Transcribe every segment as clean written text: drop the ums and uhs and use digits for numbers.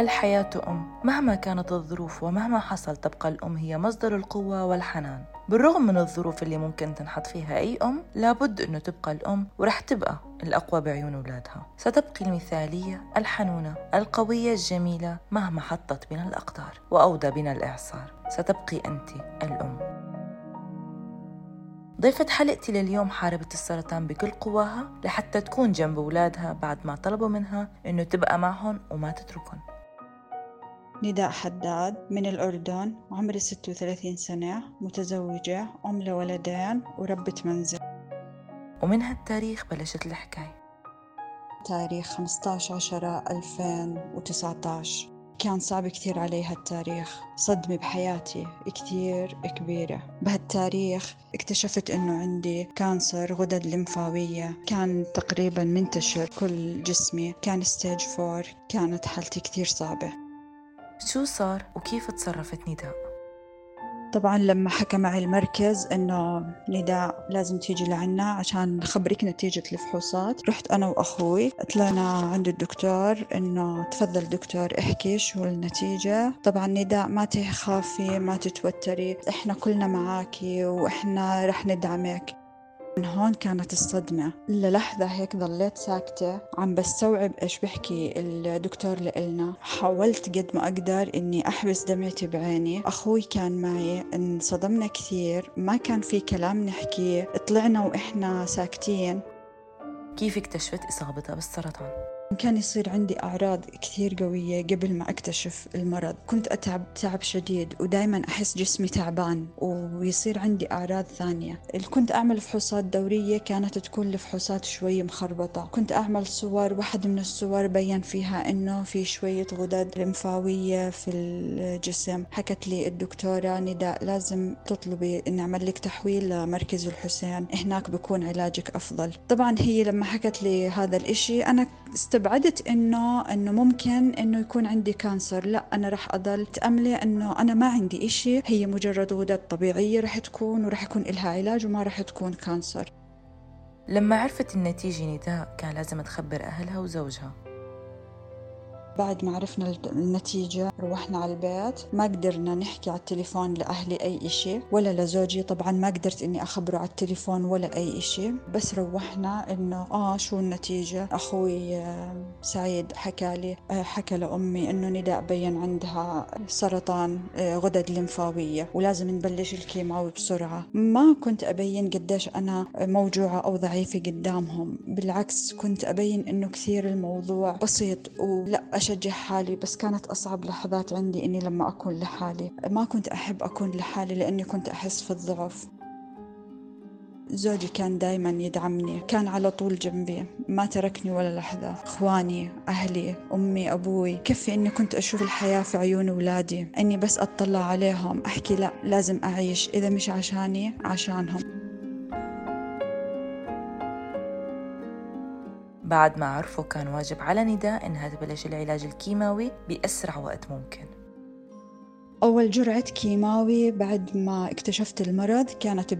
الحياة مهما كانت الظروف ومهما حصل تبقى الأم هي مصدر القوة والحنان. بالرغم من الظروف اللي ممكن تنحط فيها أي أم، لابد أنه تبقى الأم ورح تبقى الأقوى بعيون أولادها. ستبقي المثالية الحنونة القوية الجميلة مهما حطت بنا الأقدار وأودى بنا الإعصار. ستبقي أنت الأم. ضيفة حلقتي لليوم حاربت السرطان بكل قواها لحتى تكون جنب أولادها بعد ما طلبوا منها إنه تبقى معهم وما تتركهم. نداء حداد من الأردن، عمري 36 سنة، متزوجة، أم لولدين وربة منزل. ومن هالتاريخ بلشت الحكاية. تاريخ 15/10/2019. كان صعب كثير علي هالتاريخ، صدمة بحياتي كثير كبيرة. بهالتاريخ اكتشفت انه عندي كانسر غدد لمفاوية، كان تقريبا منتشر كل جسمي، كان ستيج 4. كانت حالتي كثير صعبة. شو صار وكيف تصرفت نداء؟ طبعا لما حكى معي المركز انه نداء لازم تيجي لعنا عشان نخبرك نتيجة الفحوصات، رحت انا واخوي طلعنا عند الدكتور انه تفضل دكتور احكي شو النتيجة. طبعا نداء ما تخافي ما تتوتري، احنا كلنا معاكي واحنا رح ندعمك. من هون كانت الصدمة. للحظة هيك ضليت ساكتة عم بستوعب إيش بحكي الدكتور لإلنا. حاولت قد ما أقدر إني أحبس دمعتي بعيني. أخوي كان معي، انصدمنا كثير، ما كان في كلام نحكيه، طلعنا وإحنا ساكتين. كيف اكتشفت إصابتها بالسرطان؟ كان يصير عندي أعراض كثير قوية قبل ما أكتشف المرض. كنت أتعب تعب شديد ودايما أحس جسمي تعبان ويصير عندي أعراض ثانية. اللي كنت أعمل فحوصات دورية كانت تكون الفحوصات شوي مخربطة. كنت أعمل صور، واحد من الصور بين فيها إنه في شوية غدد لمفاوية في الجسم. حكت لي الدكتورة نداء لازم تطلبي إن أعمل لك تحويل لمركز الحسين، هناك بكون علاجك أفضل. طبعا هي لما حكت لي هذا الإشي أنا استبعدت إنه ممكن إنه يكون عندي كانسر. لا، أنا رح أضل تأملي إنه أنا ما عندي إشي، هي مجرد غدد طبيعية رح تكون ورح يكون إلها علاج وما رح تكون كانسر. لما عرفت النتيجة نداء كان لازم تخبر أهلها وزوجها. بعد ما عرفنا النتيجة روحنا على البيت، ما قدرنا نحكي على التليفون لأهلي أي إشي ولا لزوجي. طبعا ما قدرت إني أخبره على التليفون ولا أي إشي، بس روحنا إنه شو النتيجة. أخوي سعيد حكى لأمي إنه نداء بين عندها سرطان غدد لمفاوية ولازم نبلش الكيماوي بسرعة. ما كنت أبين قديش أنا موجوعة أو ضعيفة قدامهم، بالعكس كنت أبين إنه كثير الموضوع بسيط ولا أشجع حالي. بس كانت أصعب لحظات عندي إني لما أكون لحالي. ما كنت أحب أكون لحالي لأني كنت أحس في الضعف. زوجي كان دايما يدعمني، كان على طول جنبي، ما تركني ولا لحظة. إخواني، أهلي، أمي، أبوي، كفي إني كنت أشوف الحياة في عيون أولادي، إني بس أطلع عليهم أحكي لا لازم أعيش، إذا مش عشاني عشانهم. بعد ما عرفوا كان واجب على نداء إنها تبلش العلاج الكيماوي بأسرع وقت ممكن. أول جرعة كيماوي بعد ما اكتشفت المرض كانت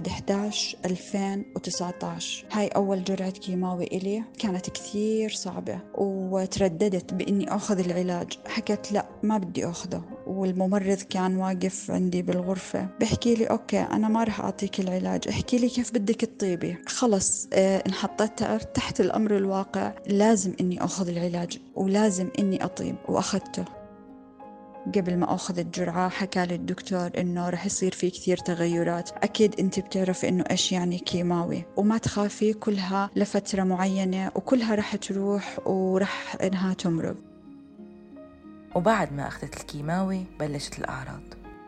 ب1/11/2019. هاي أول جرعة كيماوي إلي. كانت كثير صعبة وترددت بإني أخذ العلاج. حكت لا ما بدي أخذه، والممرض كان واقف عندي بالغرفة بحكي لي أوكي أنا ما رح أعطيك العلاج، احكي لي كيف بدك تطيبي. خلص انحطيت تحت الأمر الواقع، لازم إني أخذ العلاج ولازم إني أطيب، وأخذته. قبل ما أخذ الجرعة حكى لي الدكتور إنه رح يصير في كثير تغيرات. أكيد أنت بتعرفي إنه إيش يعني كيماوي، وما تخافي كلها لفترة معينة وكلها رح تروح ورح إنها تمرض. وبعد ما أخذت الكيماوي بلشت الأعراض.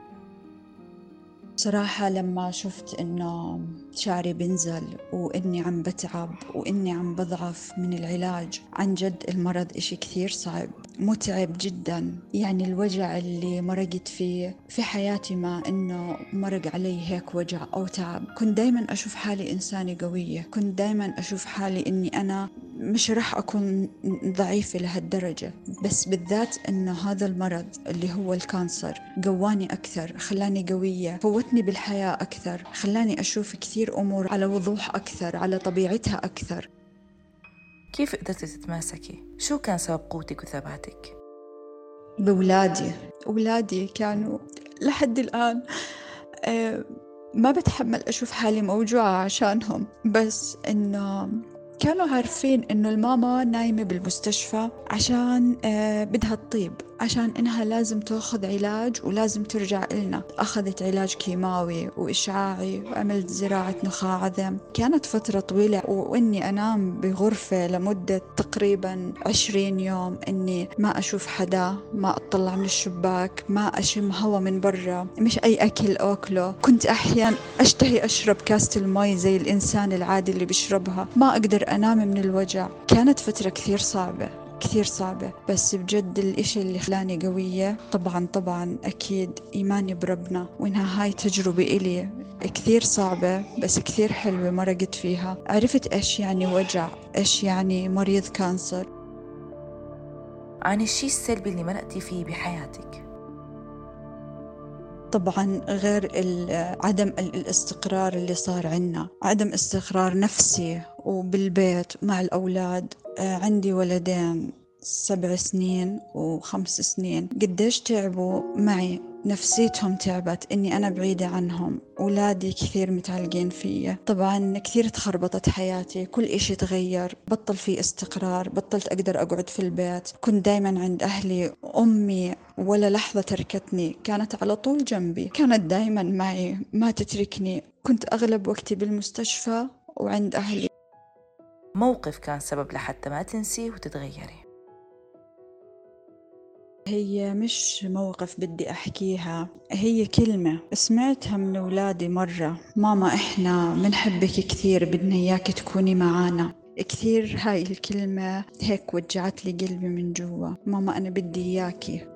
صراحة لما شفت إنه شعري بنزل وإني عم بتعب وإني عم بضعف من العلاج، عن جد المرض إشي كثير صعب، متعب جدا. يعني الوجع اللي مرقت فيه في حياتي ما إنه مرق علي هيك وجع أو تعب. كنت دايما أشوف حالي إنسانة قوية، كنت دايما أشوف حالي إني أنا مش رح أكون ضعيفة لهالدرجة. بس بالذات إنه هذا المرض اللي هو الكانسر قواني أكثر، خلاني قوية، فوتني بالحياة أكثر، خلاني أشوف كثير أمور على وضوح أكثر، على طبيعتها أكثر. كيف قدرتي تتماسكي؟ شو كان سبب قوتك وثباتك؟ بولادي. أولادي كانوا لحد الآن ما بتحمل أشوف حالي موجوعة عشانهم، بس إنه كانوا عارفين إنه الماما نايمة بالمستشفى عشان بدها تطيب، عشان إنها لازم تأخذ علاج ولازم ترجع إلنا. أخذت علاج كيماوي وإشعاعي وعملت زراعة نخاع عظم. كانت فترة طويلة وإني أنام بغرفة لمدة تقريبا 20 يوم، إني ما أشوف حدا، ما أطلع من الشباك، ما أشم هوا من برا، مش أي أكل أكله. كنت أحيانا أشتهي أشرب كاسة المي زي الإنسان العادي اللي بيشربها، ما أقدر أنام من الوجع. كانت فترة كثير صعبة، كثير صعبة، بس بجد الإشي اللي خلاني قوية طبعا أكيد إيماني بربنا، وإنها هاي تجربة إلي كثير صعبة بس كثير حلوة مرقت فيها. عرفت إيش يعني وجع، إيش يعني مريض كانسر. عن الشيء السلبي اللي مرقتي فيه بحياتك. طبعا غير عدم الاستقرار اللي صار عنا، عدم استقرار نفسي وبالبيت مع الأولاد. عندي ولدين 7 سنين و5 سنين، قديش تعبوا معي، نفسيتهم تعبت إني أنا بعيدة عنهم. أولادي كثير متعلقين فيا. طبعا كثير تخربطت حياتي، كل إشي تغير، بطل في استقرار، بطلت أقدر أقعد في البيت. كنت دايما عند أهلي، أمي ولا لحظة تركتني، كانت على طول جنبي، كانت دايما معي ما تتركني. كنت أغلب وقتي بالمستشفى وعند أهلي. موقف كان سبب لحتى ما تنسيه وتتغيري. هي مش موقف بدي أحكيها، هي كلمة سمعتها من أولادي مرة: ماما إحنا منحبك كثير، بدنا إياك تكوني معانا كثير. هاي الكلمة هيك وجعت لي قلبي من جوا. ماما أنا بدي إياكي.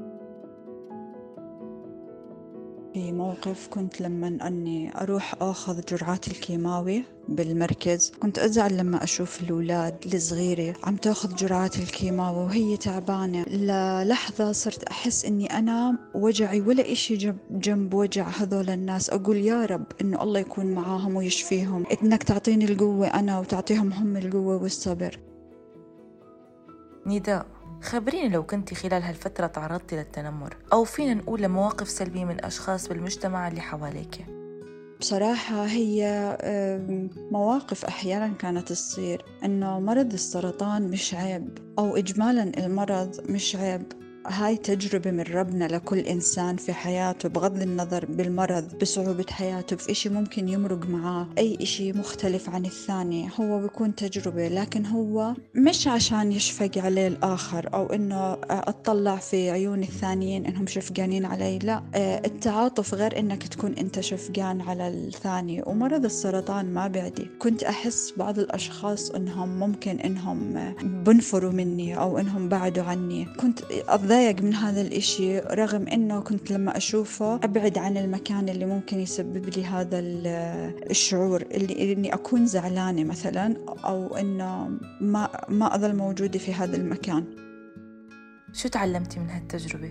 في موقف كنت لما أني أروح أخذ جرعات الكيماوي بالمركز، كنت أزعل لما أشوف الأولاد الصغيرة عم تأخذ جرعات الكيماوي وهي تعبانة. للحظة صرت أحس إني أنا وجعي ولا إشي جنب وجع هذول الناس. أقول يا رب إنه الله يكون معاهم ويشفيهم، إنك تعطيني القوة أنا وتعطيهم هم القوة والصبر. نداء، خبريني لو كنتي خلال هالفترة تعرضتي للتنمر أو فينا نقول لمواقف سلبية من أشخاص بالمجتمع اللي حواليك. بصراحة هي مواقف أحيانا كانت تصير إنه مرض السرطان مش عيب، أو إجمالا المرض مش عيب. هاي تجربة من ربنا لكل إنسان في حياته، بغض النظر بالمرض، بصعوبة حياته، بإشي ممكن يمرق معاه، أي إشي مختلف عن الثاني، هو بيكون تجربة. لكن هو مش عشان يشفق عليه الآخر أو إنه أطلع في عيون الثانيين إنهم شفقانين علي، لا. التعاطف غير إنك تكون أنت شفقان على الثاني. ومرض السرطان ما بعدي، كنت أحس بعض الأشخاص إنهم ممكن إنهم بنفروا مني أو إنهم بعدوا عني. كنت أتضايق من هذا الإشي، رغم إنه كنت لما أشوفه أبعد عن المكان اللي ممكن يسبب لي هذا الشعور، اللي إني أكون زعلانة مثلا، أو إنه ما أظل موجودة في هذا المكان. شو تعلمتي من هالتجربة؟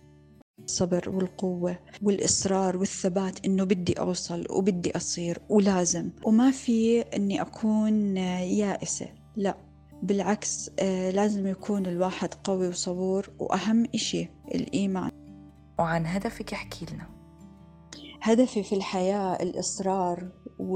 الصبر والقوة والإصرار والثبات، إنه بدي أوصل وبدي أصير ولازم، وما في إني أكون يائسة، لا بالعكس. لازم يكون الواحد قوي وصبور، وأهم إشي الإيمان. وعن هدفك احكي لنا. هدفي في الحياة الإصرار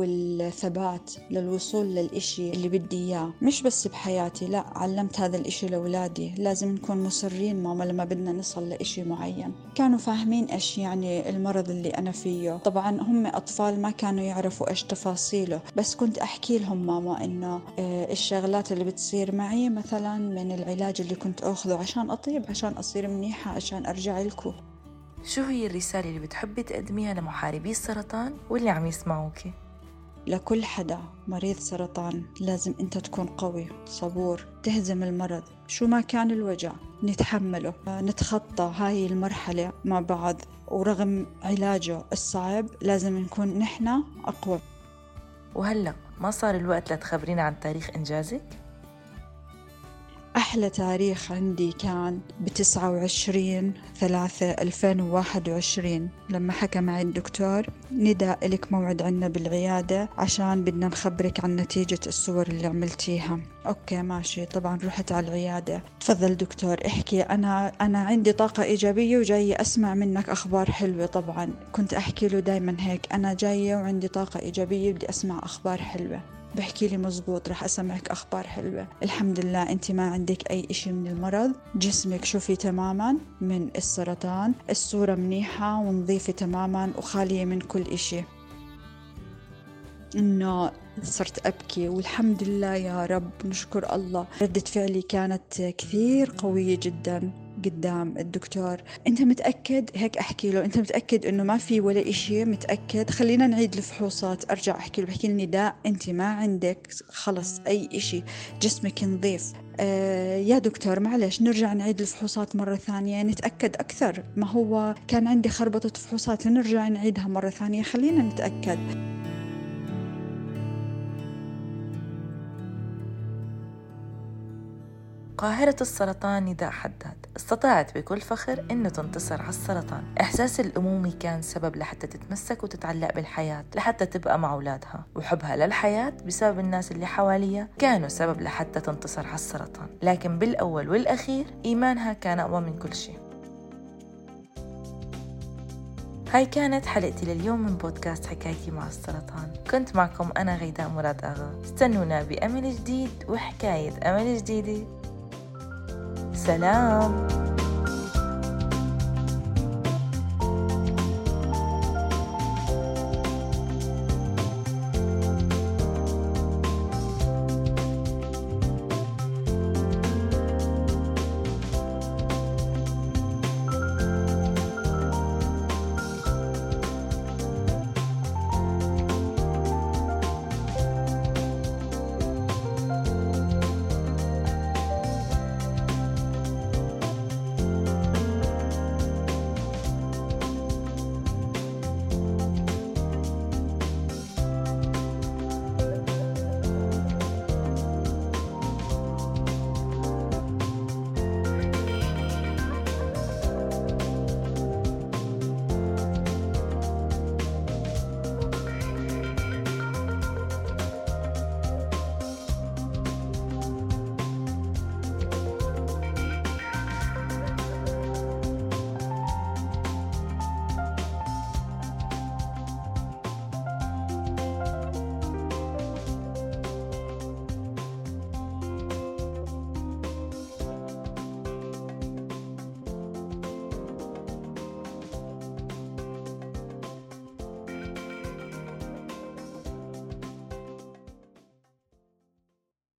والثبات للوصول للإشي اللي بدي إياه، مش بس بحياتي، لا، علمت هذا الإشي لأولادي. لازم نكون مصرين ماما لما بدنا نصل لإشي معين. كانوا فاهمين إيش يعني المرض اللي أنا فيه. طبعا هم أطفال ما كانوا يعرفوا إيش تفاصيله، بس كنت أحكي لهم ماما إنه الشغلات اللي بتصير معي، مثلا من العلاج اللي كنت أخذه عشان أطيب، عشان أصير منيحة، عشان أرجع لكم. شو هي الرسالة اللي بتحبي تقدميها لمحاربي السرطان واللي عم يسمعوكي؟ لكل حدا مريض سرطان، لازم أنت تكون قوي صبور، تهزم المرض شو ما كان الوجع، نتحمله، نتخطى هاي المرحلة مع بعض. ورغم علاجه الصعب لازم نكون نحن أقوى. وهلأ ما صار الوقت لتخبرينا عن تاريخ إنجازك؟ أحلى تاريخ عندي كان ب29/3/2021 لما حكى معي الدكتور: ندى إلك موعد عنا بالعيادة عشان بدنا نخبرك عن نتيجة الصور اللي عملتيها. أوكي ماشي. طبعا رحت على العيادة. تفضل دكتور احكي، أنا عندي طاقة إيجابية وجاية أسمع منك أخبار حلوة. طبعا كنت أحكي له دايما هيك: أنا جاية وعندي طاقة إيجابية بدي أسمع أخبار حلوة. بحكي لي: مزبوط، رح أسمعك أخبار حلوة، الحمد لله أنت ما عندك أي إشي من المرض، جسمك شوفي تماما من السرطان، الصورة منيحة ونظيفة تماما وخالية من كل إشي. إنه صرت أبكي والحمد لله يا رب، نشكر الله. ردة فعلي كانت كثير قوية جدا قدام الدكتور: أنت متأكد؟ هيك أحكي له: أنت متأكد إنه ما في ولا إشي؟ متأكد؟ خلينا نعيد الفحوصات. أرجع أحكي له، بحكي لي: لا أنت ما عندك خلص أي إشي، جسمك نظيف. يا دكتور معلش نرجع نعيد الفحوصات مرة ثانية نتأكد أكثر، ما هو كان عندي خربطة فحوصات، نرجع نعيدها مرة ثانية، خلينا نتأكد. قاهرة السرطان نداء حداد استطاعت بكل فخر إنه تنتصر على السرطان. إحساس الأمومة كان سبب لحتى تتمسك وتتعلق بالحياة، لحتى تبقى مع أولادها، وحبها للحياة بسبب الناس اللي حواليها كانوا سبب لحتى تنتصر على السرطان. لكن بالأول والأخير إيمانها كان أقوى من كل شيء. هاي كانت حلقتي لليوم من بودكاست حكايتي مع السرطان. كنت معكم أنا غيداء مراد آغا. استنونا بأمل جديد وحكاية أمل جديدة. سلام.